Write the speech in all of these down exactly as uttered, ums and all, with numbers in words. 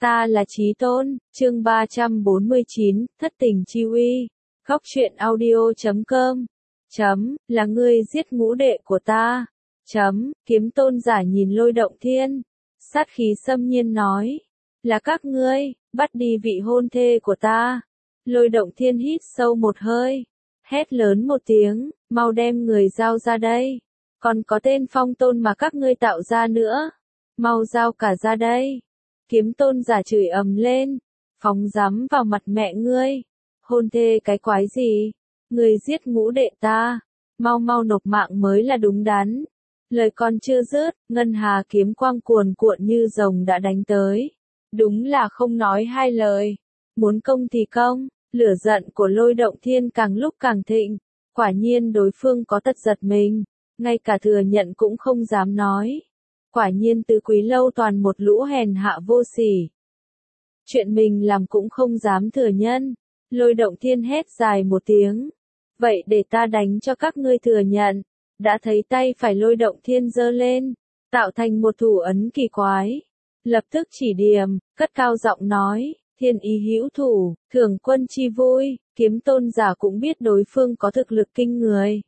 Ta là Chí Tôn, chương ba trăm bốn mươi chín, thất tình chi uy. Góc truyện audio chấm com. Chấm, là ngươi giết ngũ đệ của ta. Chấm, Kiếm Tôn giả nhìn Lôi Động Thiên. Sát khí xâm nhiên nói. Là các ngươi, bắt đi vị hôn thê của ta. Lôi Động Thiên hít sâu một hơi. Hét lớn một tiếng, mau đem người giao ra đây. Còn có tên Phong Tôn mà các ngươi tạo ra nữa. Mau giao cả ra đây. Kiếm Tôn giả chửi ầm lên, phóng dám vào mặt mẹ ngươi, hôn thê cái quái gì, ngươi giết ngũ đệ ta, mau mau nộp mạng mới là đúng đắn. Lời còn chưa dứt, ngân hà kiếm quang cuồn cuộn như rồng đã đánh tới, đúng là không nói hai lời, muốn công thì công, lửa giận của Lôi Động Thiên càng lúc càng thịnh, quả nhiên đối phương có tật giật mình, ngay cả thừa nhận cũng không dám nói. Quả nhiên Tứ Quý Lâu toàn một lũ hèn hạ vô sỉ. Chuyện mình làm cũng không dám thừa nhận. Lôi Động Thiên hét dài một tiếng. Vậy để ta đánh cho các ngươi thừa nhận. Đã thấy tay phải Lôi Động Thiên giơ lên, tạo thành một thủ ấn kỳ quái. Lập tức chỉ điểm, cất cao giọng nói, thiên ý hữu thủ, thường quân chi vui. Kiếm Tôn giả cũng biết đối phương có thực lực kinh người.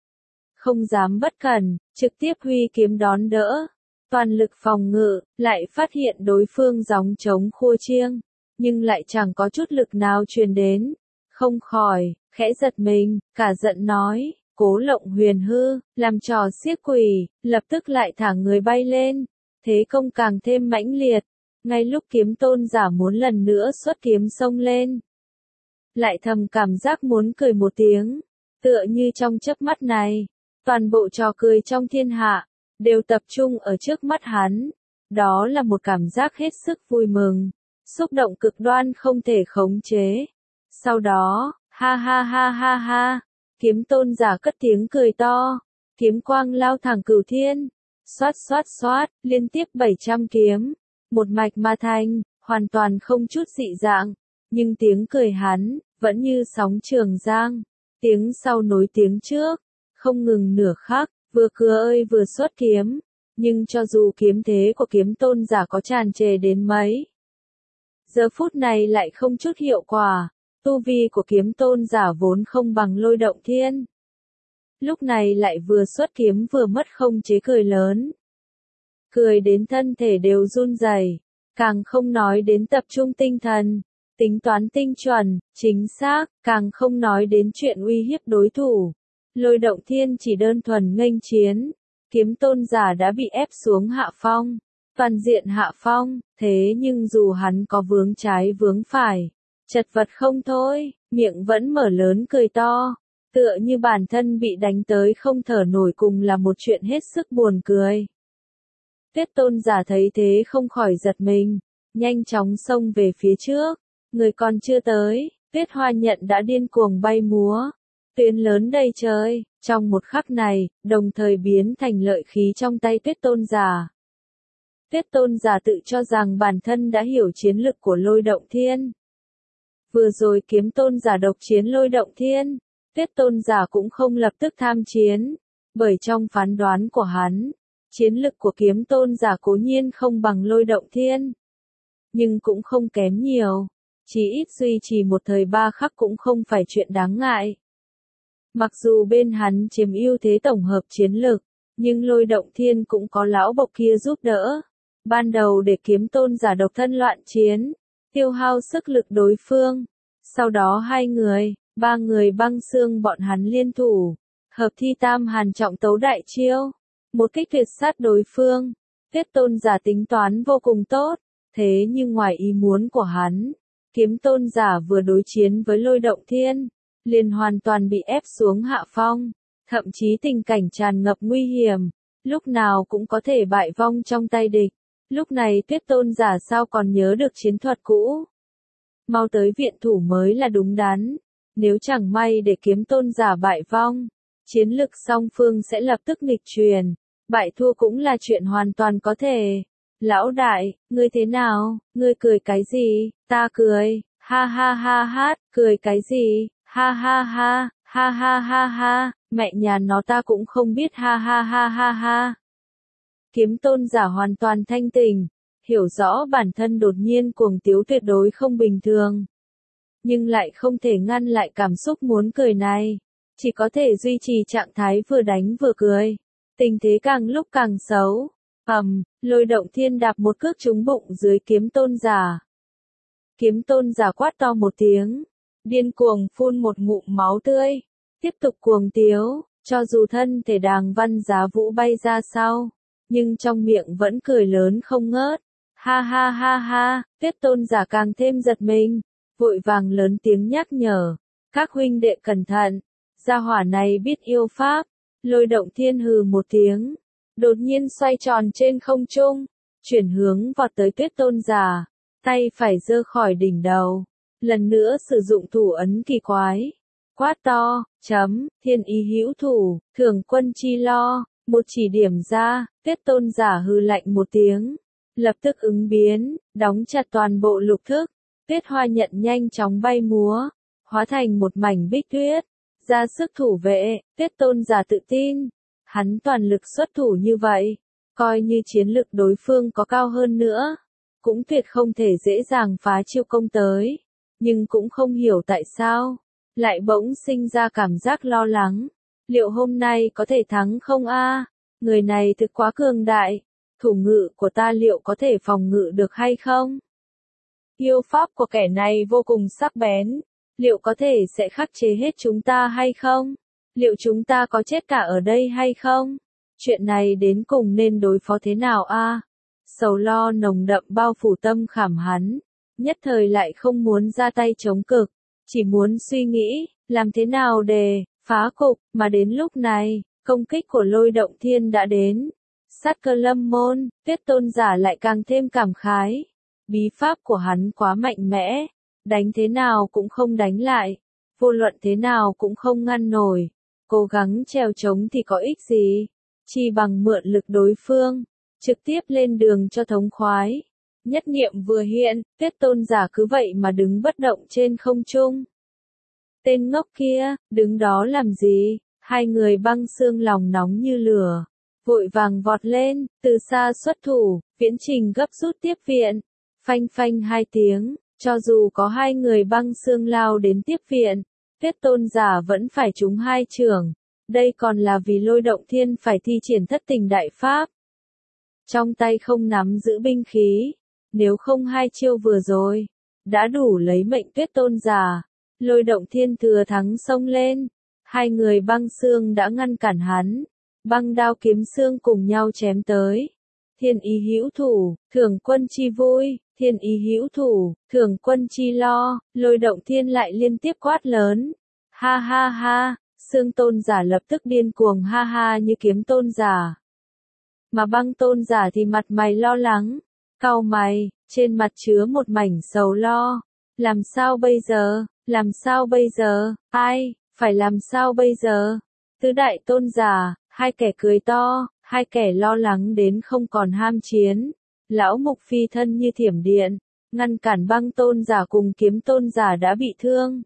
Không dám bất cẩn, trực tiếp huy kiếm đón đỡ. Toàn lực phòng ngự, lại phát hiện đối phương gióng trống khua chiêng, nhưng lại chẳng có chút lực nào truyền đến. Không khỏi, khẽ giật mình, cả giận nói, Cố Lộng huyền hư, làm trò xiếc quỷ, lập tức lại thả người bay lên. Thế công càng thêm mãnh liệt, ngay lúc Kiếm Tôn giả muốn lần nữa xuất kiếm xông lên. Lại thầm cảm giác muốn cười một tiếng, tựa như trong chớp mắt này, toàn bộ trò cười trong thiên hạ đều tập trung ở trước mắt hắn. Đó là một cảm giác hết sức vui mừng, xúc động cực đoan không thể khống chế. Sau đó, ha ha ha ha ha, Kiếm Tôn giả cất tiếng cười to, kiếm quang lao thẳng cửu thiên, xoát xoát xoát, liên tiếp bảy trăm kiếm, một mạch mà thành, hoàn toàn không chút dị dạng, nhưng tiếng cười hắn vẫn như sóng trường giang, tiếng sau nối tiếng trước, không ngừng nửa khắc. Vừa cưa ơi vừa xuất kiếm, nhưng cho dù kiếm thế của Kiếm Tôn giả có tràn trề đến mấy, giờ phút này lại không chút hiệu quả, tu vi của Kiếm Tôn giả vốn không bằng Lôi Động Thiên. Lúc này lại vừa xuất kiếm vừa mất không chế cười lớn. Cười đến thân thể đều run rẩy, càng không nói đến tập trung tinh thần, tính toán tinh chuẩn, chính xác, càng không nói đến chuyện uy hiếp đối thủ. Lôi Động Thiên chỉ đơn thuần nghênh chiến, Kiếm Tôn giả đã bị ép xuống hạ phong, toàn diện hạ phong, thế nhưng dù hắn có vướng trái vướng phải, chật vật không thôi, miệng vẫn mở lớn cười to, tựa như bản thân bị đánh tới không thở nổi cùng là một chuyện hết sức buồn cười. Tuyết Tôn giả thấy thế không khỏi giật mình, nhanh chóng xông về phía trước, người còn chưa tới, Tuyết Hoa Nhận đã điên cuồng bay múa. Tuyến lớn đầy trời, trong một khắc này, đồng thời biến thành lợi khí trong tay Tuyết Tôn giả. Tuyết Tôn giả tự cho rằng bản thân đã hiểu chiến lực của Lôi Động Thiên. Vừa rồi Kiếm Tôn giả độc chiến Lôi Động Thiên, Tuyết Tôn giả cũng không lập tức tham chiến, bởi trong phán đoán của hắn, chiến lực của Kiếm Tôn giả cố nhiên không bằng Lôi Động Thiên, nhưng cũng không kém nhiều, chỉ ít duy trì một thời ba khắc cũng không phải chuyện đáng ngại. Mặc dù bên hắn chiếm ưu thế tổng hợp chiến lực, nhưng Lôi Động Thiên cũng có lão bộc kia giúp đỡ. Ban đầu để Kiếm Tôn giả độc thân loạn chiến, tiêu hao sức lực đối phương. Sau đó hai người, ba người băng xương bọn hắn liên thủ, hợp thi tam hàn trọng tấu đại chiêu, một kích tuyệt sát đối phương. Tuyết Tôn giả tính toán vô cùng tốt, thế nhưng ngoài ý muốn của hắn, Kiếm Tôn giả vừa đối chiến với Lôi Động Thiên, liền hoàn toàn bị ép xuống hạ phong, thậm chí tình cảnh tràn ngập nguy hiểm, lúc nào cũng có thể bại vong trong tay địch. Lúc này Tuyết Tôn giả sao còn nhớ được chiến thuật cũ? Mau tới viện thủ mới là đúng đắn, nếu chẳng may để Kiếm Tôn giả bại vong, chiến lực song phương sẽ lập tức nghịch truyền, bại thua cũng là chuyện hoàn toàn có thể. Lão đại, ngươi thế nào, ngươi cười cái gì, ta cười, ha ha ha ha, cười cái gì? Ha ha ha, ha ha ha ha, mẹ nhà nó ta cũng không biết ha ha ha ha ha. Kiếm Tôn giả hoàn toàn thanh tỉnh, hiểu rõ bản thân đột nhiên cuồng tiếu tuyệt đối không bình thường. Nhưng lại không thể ngăn lại cảm xúc muốn cười này. Chỉ có thể duy trì trạng thái vừa đánh vừa cười. Tình thế càng lúc càng xấu. Ầm, Lôi Động Thiên đạp một cước trúng bụng dưới Kiếm Tôn giả. Kiếm Tôn giả quát to một tiếng, điên cuồng phun một ngụm máu tươi, tiếp tục cuồng tiếu, cho dù thân thể Đàng Văn Giá Vũ bay ra sau, nhưng trong miệng vẫn cười lớn không ngớt. Ha ha ha ha, Tuyết Tôn giả càng thêm giật mình, vội vàng lớn tiếng nhắc nhở, các huynh đệ cẩn thận, gia hỏa này biết yêu pháp. Lôi Động Thiên hừ một tiếng, đột nhiên xoay tròn trên không trung, chuyển hướng vọt tới Tuyết Tôn giả, tay phải giơ khỏi đỉnh đầu, lần nữa sử dụng thủ ấn kỳ quái, quát to, chấm, thiên ý hữu thủ, thường quân chi lo, một chỉ điểm ra, Tuyết Tôn giả hừ lạnh một tiếng, lập tức ứng biến, đóng chặt toàn bộ lục thức, tuyết hoa nhận nhanh chóng bay múa, hóa thành một mảnh bích tuyết, ra sức thủ vệ. Tuyết Tôn giả tự tin, hắn toàn lực xuất thủ như vậy, coi như chiến lực đối phương có cao hơn nữa, cũng tuyệt không thể dễ dàng phá chiêu công tới, nhưng cũng không hiểu tại sao, lại bỗng sinh ra cảm giác lo lắng, liệu hôm nay có thể thắng không a? Người này thực quá cường đại, thủ ngự của ta liệu có thể phòng ngự được hay không? Yêu pháp của kẻ này vô cùng sắc bén, liệu có thể sẽ khắc chế hết chúng ta hay không? Liệu chúng ta có chết cả ở đây hay không? Chuyện này đến cùng nên đối phó thế nào a? Sầu lo nồng đậm bao phủ tâm khảm hắn, nhất thời lại không muốn ra tay chống cực, chỉ muốn suy nghĩ, làm thế nào để phá cục, mà đến lúc này, công kích của Lôi Động Thiên đã đến. Sát Cơ Lâm Môn, Tuyết Tôn giả lại càng thêm cảm khái, bí pháp của hắn quá mạnh mẽ, đánh thế nào cũng không đánh lại, vô luận thế nào cũng không ngăn nổi, cố gắng trèo trống thì có ích gì, chi bằng mượn lực đối phương, trực tiếp lên đường cho thống khoái. Nhất niệm vừa hiện, Tuyết Tôn giả cứ vậy mà đứng bất động trên không trung. Tên ngốc kia, đứng đó làm gì? Hai người băng xương lòng nóng như lửa, vội vàng vọt lên, từ xa xuất thủ, Viễn Trình gấp rút tiếp viện. Phanh phanh hai tiếng, cho dù có hai người băng xương lao đến tiếp viện, Tuyết Tôn giả vẫn phải trúng hai chưởng. Đây còn là vì Lôi Động Thiên phải thi triển thất tình đại pháp. Trong tay không nắm giữ binh khí, nếu không hai chiêu vừa rồi, đã đủ lấy mệnh Tuyết Tôn giả. Lôi Động Thiên thừa thắng xông lên, hai người băng xương đã ngăn cản hắn, băng đao kiếm xương cùng nhau chém tới. Thiên ý hữu thủ, thường quân chi vui, thiên ý hữu thủ, thường quân chi lo. Lôi Động Thiên lại liên tiếp quát lớn, ha ha ha, Xương Tôn giả lập tức điên cuồng ha ha như Kiếm Tôn giả. Mà băng Tôn giả thì mặt mày lo lắng, cau mày, trên mặt chứa một mảnh sầu lo. Làm sao bây giờ, làm sao bây giờ, ai, phải làm sao bây giờ? Tứ đại tôn giả, hai kẻ cười to, hai kẻ lo lắng đến không còn ham chiến. Lão Mục phi thân như thiểm điện, ngăn cản băng Tôn giả cùng Kiếm Tôn giả đã bị thương.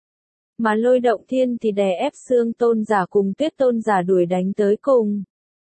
Mà Lôi Động Thiên thì đè ép Xương Tôn giả cùng Tuyết Tôn giả đuổi đánh tới cùng.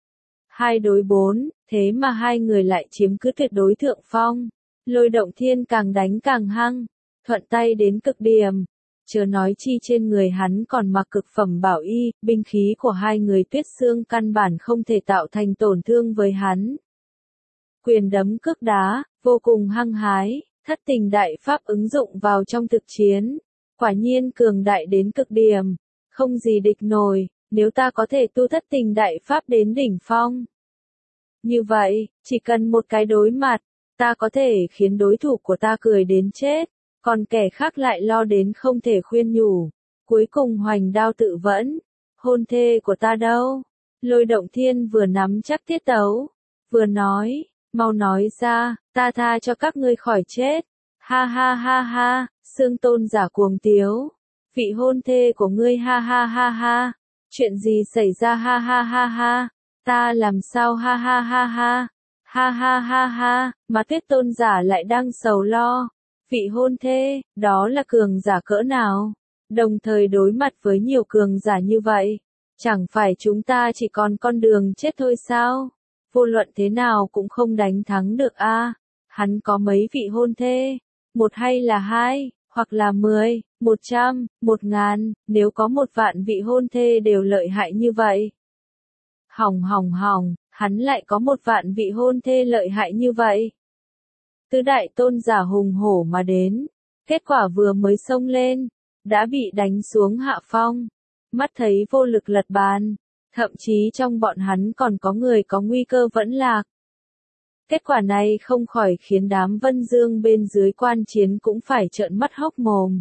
Hai đối bốn, thế mà hai người lại chiếm cứ tuyệt đối thượng phong. Lôi Động Thiên càng đánh càng hăng, thuận tay đến cực điểm. Chớ nói chi trên người hắn còn mặc cực phẩm bảo y, binh khí của hai người Tuyết Xương căn bản không thể tạo thành tổn thương với hắn. Quyền đấm cước đá, vô cùng hăng hái, thất tình đại pháp ứng dụng vào trong thực chiến. Quả nhiên cường đại đến cực điểm, không gì địch nổi, nếu ta có thể tu thất tình đại pháp đến đỉnh phong. Như vậy, chỉ cần một cái đối mặt, ta có thể khiến đối thủ của ta cười đến chết, còn kẻ khác lại lo đến không thể khuyên nhủ. Cuối cùng hoành đao tự vẫn, hôn thê của ta đâu? Lôi Động Thiên vừa nắm chắc tiết tấu, vừa nói, mau nói ra, ta tha cho các ngươi khỏi chết. Ha ha ha ha, Xương Tôn giả cuồng tiếu, vị hôn thê của ngươi ha ha ha ha, chuyện gì xảy ra ha ha ha ha, ta làm sao ha ha ha ha, ha ha ha ha, mà Tuyết Tôn giả lại đang sầu lo, vị hôn thê, đó là cường giả cỡ nào, đồng thời đối mặt với nhiều cường giả như vậy, chẳng phải chúng ta chỉ còn con đường chết thôi sao, vô luận thế nào cũng không đánh thắng được a. hắn có mấy vị hôn thê, một hay là hai, hoặc là mười, một trăm, một ngàn, nếu có một vạn vị hôn thê đều lợi hại như vậy. Hỏng hỏng hỏng, hắn lại có một vạn vị hôn thê lợi hại như vậy. Tứ đại tôn giả hùng hổ mà đến, kết quả vừa mới xông lên, đã bị đánh xuống hạ phong, mắt thấy vô lực lật bàn, thậm chí trong bọn hắn còn có người có nguy cơ vẫn lạc. Kết quả này không khỏi khiến đám Vân Dương bên dưới quan chiến cũng phải trợn mắt hốc mồm.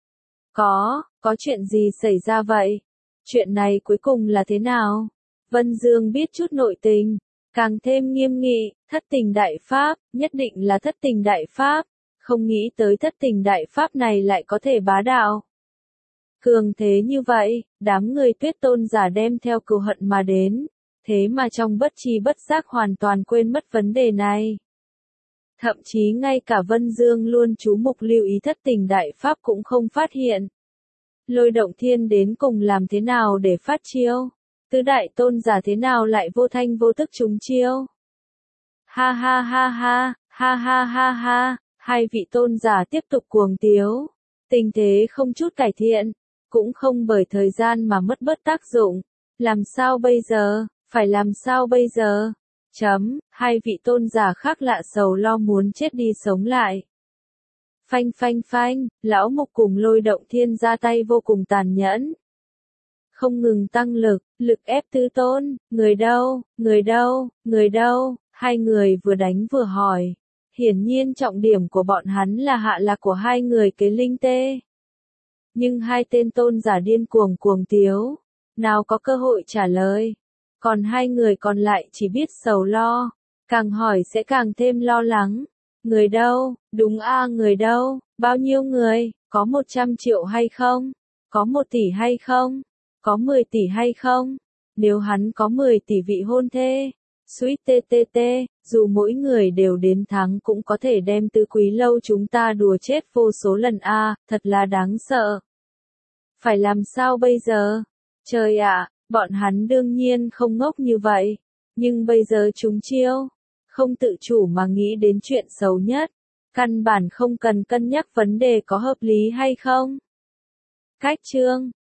Có, có chuyện gì xảy ra vậy? Chuyện này cuối cùng là thế nào? Vân Dương biết chút nội tình, càng thêm nghiêm nghị, thất tình đại pháp, nhất định là thất tình đại pháp, không nghĩ tới thất tình đại pháp này lại có thể bá đạo. Cường thế như vậy, đám người Tuyết tôn giả đem theo cừu hận mà đến, thế mà trong bất tri bất giác hoàn toàn quên mất vấn đề này. Thậm chí ngay cả Vân Dương luôn chú mục lưu ý thất tình đại pháp cũng không phát hiện. Lôi Động Thiên đến cùng làm thế nào để phát chiêu? Tứ đại tôn giả thế nào lại vô thanh vô tức trúng chiêu? Ha ha ha ha, ha ha ha ha, hai vị tôn giả tiếp tục cuồng tiếu. Tình thế không chút cải thiện, cũng không bởi thời gian mà mất bớt tác dụng. Làm sao bây giờ? Phải làm sao bây giờ? Chấm, hai vị tôn giả khác lạ sầu lo muốn chết đi sống lại. Phanh phanh phanh, lão mục cùng Lôi Động Thiên ra tay vô cùng tàn nhẫn. Không ngừng tăng lực, lực ép tứ tôn, người đâu, người đâu, người đâu, hai người vừa đánh vừa hỏi. Hiển nhiên trọng điểm của bọn hắn là hạ lạc của hai người kế linh tê. Nhưng hai tên tôn giả điên cuồng cuồng tiếu, nào có cơ hội trả lời. Còn hai người còn lại chỉ biết sầu lo, càng hỏi sẽ càng thêm lo lắng. Người đâu, đúng a người đâu, bao nhiêu người, có một trăm triệu hay không, có một tỷ hay không, có mười tỷ hay không, nếu hắn có mười tỷ vị hôn thê, suýt tê tê tê, dù mỗi người đều đến thắng cũng có thể đem Tứ Quý Lâu chúng ta đùa chết vô số lần a, thật là đáng sợ. Phải làm sao bây giờ? Trời ạ, bọn hắn đương nhiên không ngốc như vậy, nhưng bây giờ chúng chiêu, không tự chủ mà nghĩ đến chuyện xấu nhất, căn bản không cần cân nhắc vấn đề có hợp lý hay không. Cách chương